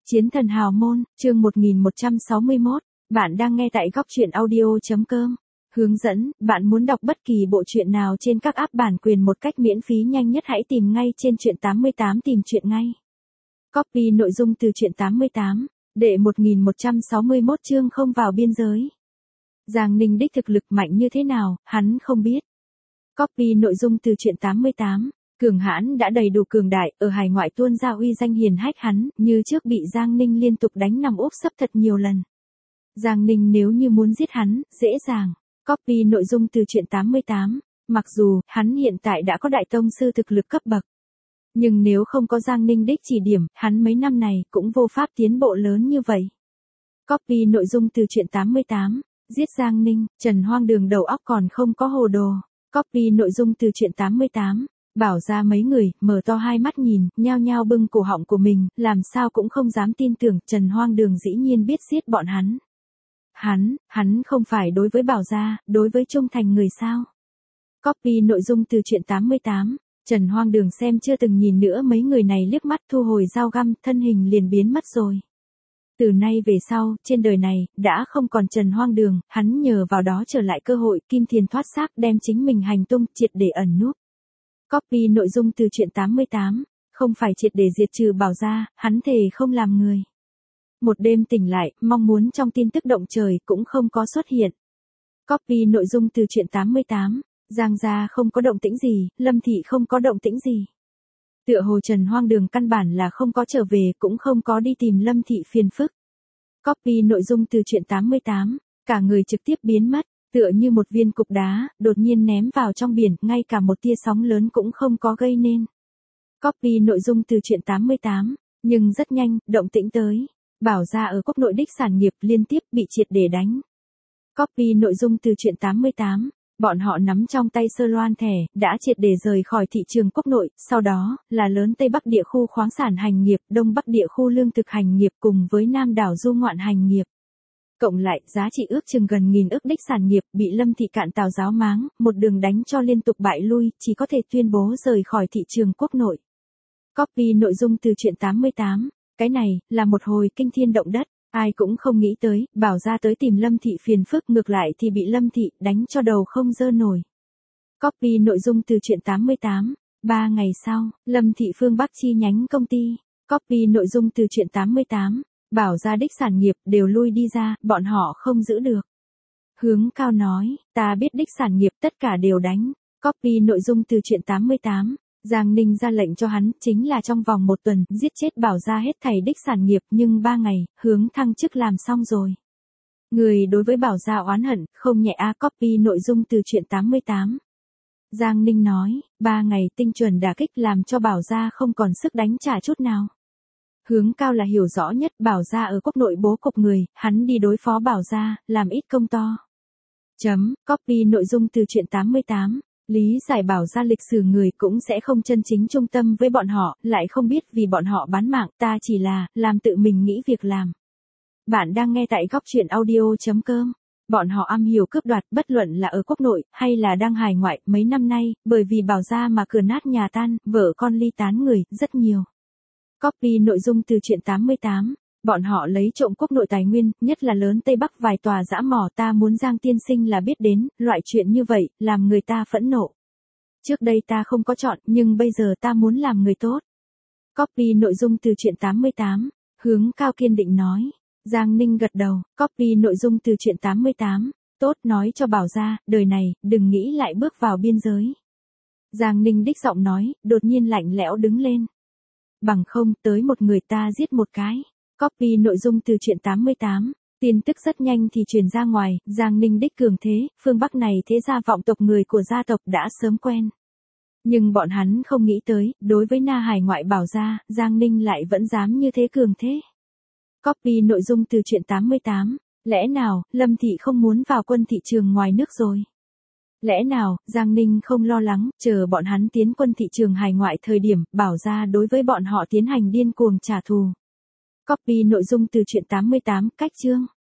Chiến thần hào môn, chương 1161, bạn đang nghe tại góc truyện audio.com. Hướng dẫn, bạn muốn đọc bất kỳ bộ truyện nào trên các app bản quyền một cách miễn phí nhanh nhất hãy tìm ngay trên truyện 88 tìm truyện ngay. Copy nội dung từ truyện 88, đệ 1161 chương không vào biên giới. Giang Ninh đích thực lực mạnh như thế nào, hắn không biết. Copy nội dung từ truyện 88. Cường hãn đã đầy đủ cường đại, ở hải ngoại tuôn ra uy danh hiền hách hắn, như trước bị Giang Ninh liên tục đánh nằm úp sấp thật nhiều lần. Giang Ninh nếu như muốn giết hắn, dễ dàng. Copy nội dung từ truyện 88. Mặc dù, hắn hiện tại đã có đại tông sư thực lực cấp bậc. Nhưng nếu không có Giang Ninh đích chỉ điểm, hắn mấy năm này cũng vô pháp tiến bộ lớn như vậy. Copy nội dung từ truyện 88. Giết Giang Ninh, Trần Hoang Đường đầu óc còn không có hồ đồ. Copy nội dung từ truyện 88. Bảo ra mấy người, mở to hai mắt nhìn, nhao nhao bưng cổ họng của mình, làm sao cũng không dám tin tưởng, Trần Hoang Đường dĩ nhiên biết giết bọn hắn. Hắn không phải đối với Bảo gia, đối với trung thành người sao. Copy nội dung từ truyện 88, Trần Hoang Đường xem chưa từng nhìn nữa mấy người này liếc mắt thu hồi dao găm, thân hình liền biến mất rồi. Từ nay về sau, trên đời này, đã không còn Trần Hoang Đường, hắn nhờ vào đó trở lại cơ hội, kim thiền thoát xác đem chính mình hành tung, triệt để ẩn núp. Copy nội dung từ truyện 88, không phải triệt để diệt trừ Bảo gia, hắn thề không làm người. Một đêm tỉnh lại, mong muốn trong tin tức động trời cũng không có xuất hiện. Copy nội dung từ truyện 88, Giang gia không có động tĩnh gì, Lâm thị không có động tĩnh gì. Tựa hồ Trần Hoang Đường căn bản là không có trở về, cũng không có đi tìm Lâm thị phiền phức. Copy nội dung từ truyện 88, cả người trực tiếp biến mất. Tựa như một viên cục đá, đột nhiên ném vào trong biển, ngay cả một tia sóng lớn cũng không có gây nên. Copy nội dung từ truyện 88, nhưng rất nhanh, động tĩnh tới. Bảo gia ở quốc nội đích sản nghiệp liên tiếp bị triệt để đánh. Copy nội dung từ truyện 88, bọn họ nắm trong tay sơ loan thẻ, đã triệt để rời khỏi thị trường quốc nội, sau đó, là lớn Tây Bắc địa khu khoáng sản hành nghiệp, Đông Bắc địa khu lương thực hành nghiệp cùng với Nam đảo du ngoạn hành nghiệp. Cộng lại, giá trị ước chừng gần 1000 ức đích sản nghiệp, bị Lâm thị cạn tào giáo máng, một đường đánh cho liên tục bại lui, chỉ có thể tuyên bố rời khỏi thị trường quốc nội. Copy nội dung từ truyện 88, cái này, là một hồi kinh thiên động đất, ai cũng không nghĩ tới, Bảo gia tới tìm Lâm thị phiền phức, ngược lại thì bị Lâm thị đánh cho đầu không dơ nổi. Copy nội dung từ truyện 88, 3 ngày sau, Lâm thị phương Bắc chi nhánh công ty. Copy nội dung từ truyện 88. Bảo gia đích sản nghiệp đều lui đi ra, bọn họ không giữ được. Hướng Cao nói, ta biết đích sản nghiệp tất cả đều đánh. Copy nội dung từ truyện 88. Giang Ninh ra lệnh cho hắn, chính là trong vòng 1 tuần, giết chết Bảo gia hết thảy đích sản nghiệp, nhưng 3 ngày, Hướng thăng chức làm xong rồi. Người đối với Bảo gia oán hận, không nhẹ a. Copy nội dung từ truyện 88. Giang Ninh nói, 3 ngày tinh chuẩn đả kích làm cho Bảo gia không còn sức đánh trả chút nào. Hướng Cao là hiểu rõ nhất, Bảo gia ở quốc nội bố cục người, hắn đi đối phó Bảo gia, làm ít công to. Copy nội dung từ truyện 88, lý giải Bảo gia lịch sử người cũng sẽ không chân chính trung tâm với bọn họ, lại không biết vì bọn họ bán mạng, ta chỉ là, làm tự mình nghĩ việc làm. Bạn đang nghe tại góc truyện audio.com. Bọn họ am hiểu cướp đoạt, bất luận là ở quốc nội, hay là đang hải ngoại, mấy năm nay, bởi vì Bảo gia mà cửa nát nhà tan, vợ con ly tán người, rất nhiều. Copy nội dung từ truyện 88, bọn họ lấy trộm quốc nội tài nguyên, nhất là lớn Tây Bắc vài tòa dã mỏ, ta muốn Giang tiên sinh là biết đến, loại chuyện như vậy, làm người ta phẫn nộ. Trước đây ta không có chọn, nhưng bây giờ ta muốn làm người tốt. Copy nội dung từ truyện 88, Hướng Cao kiên định nói. Giang Ninh gật đầu, copy nội dung từ truyện 88, tốt nói cho Bảo gia, đời này, đừng nghĩ lại bước vào biên giới. Giang Ninh đích giọng nói, đột nhiên lạnh lẽo đứng lên. Bằng không, tới một người ta giết một cái. Copy nội dung từ truyện 88. Tin tức rất nhanh thì truyền ra ngoài, Giang Ninh đích cường thế, phương Bắc này thế gia vọng tộc người của gia tộc đã sớm quen. Nhưng bọn hắn không nghĩ tới, đối với Na hải ngoại Bảo gia, Giang Ninh lại vẫn dám như thế cường thế. Copy nội dung từ truyện 88. Lẽ nào, Lâm thị không muốn vào quân thị trường ngoài nước rồi? Lẽ nào, Giang Ninh không lo lắng, chờ bọn hắn tiến quân thị trường hải ngoại thời điểm, Bảo gia đối với bọn họ tiến hành điên cuồng trả thù. Copy nội dung từ truyện 88, cách chương.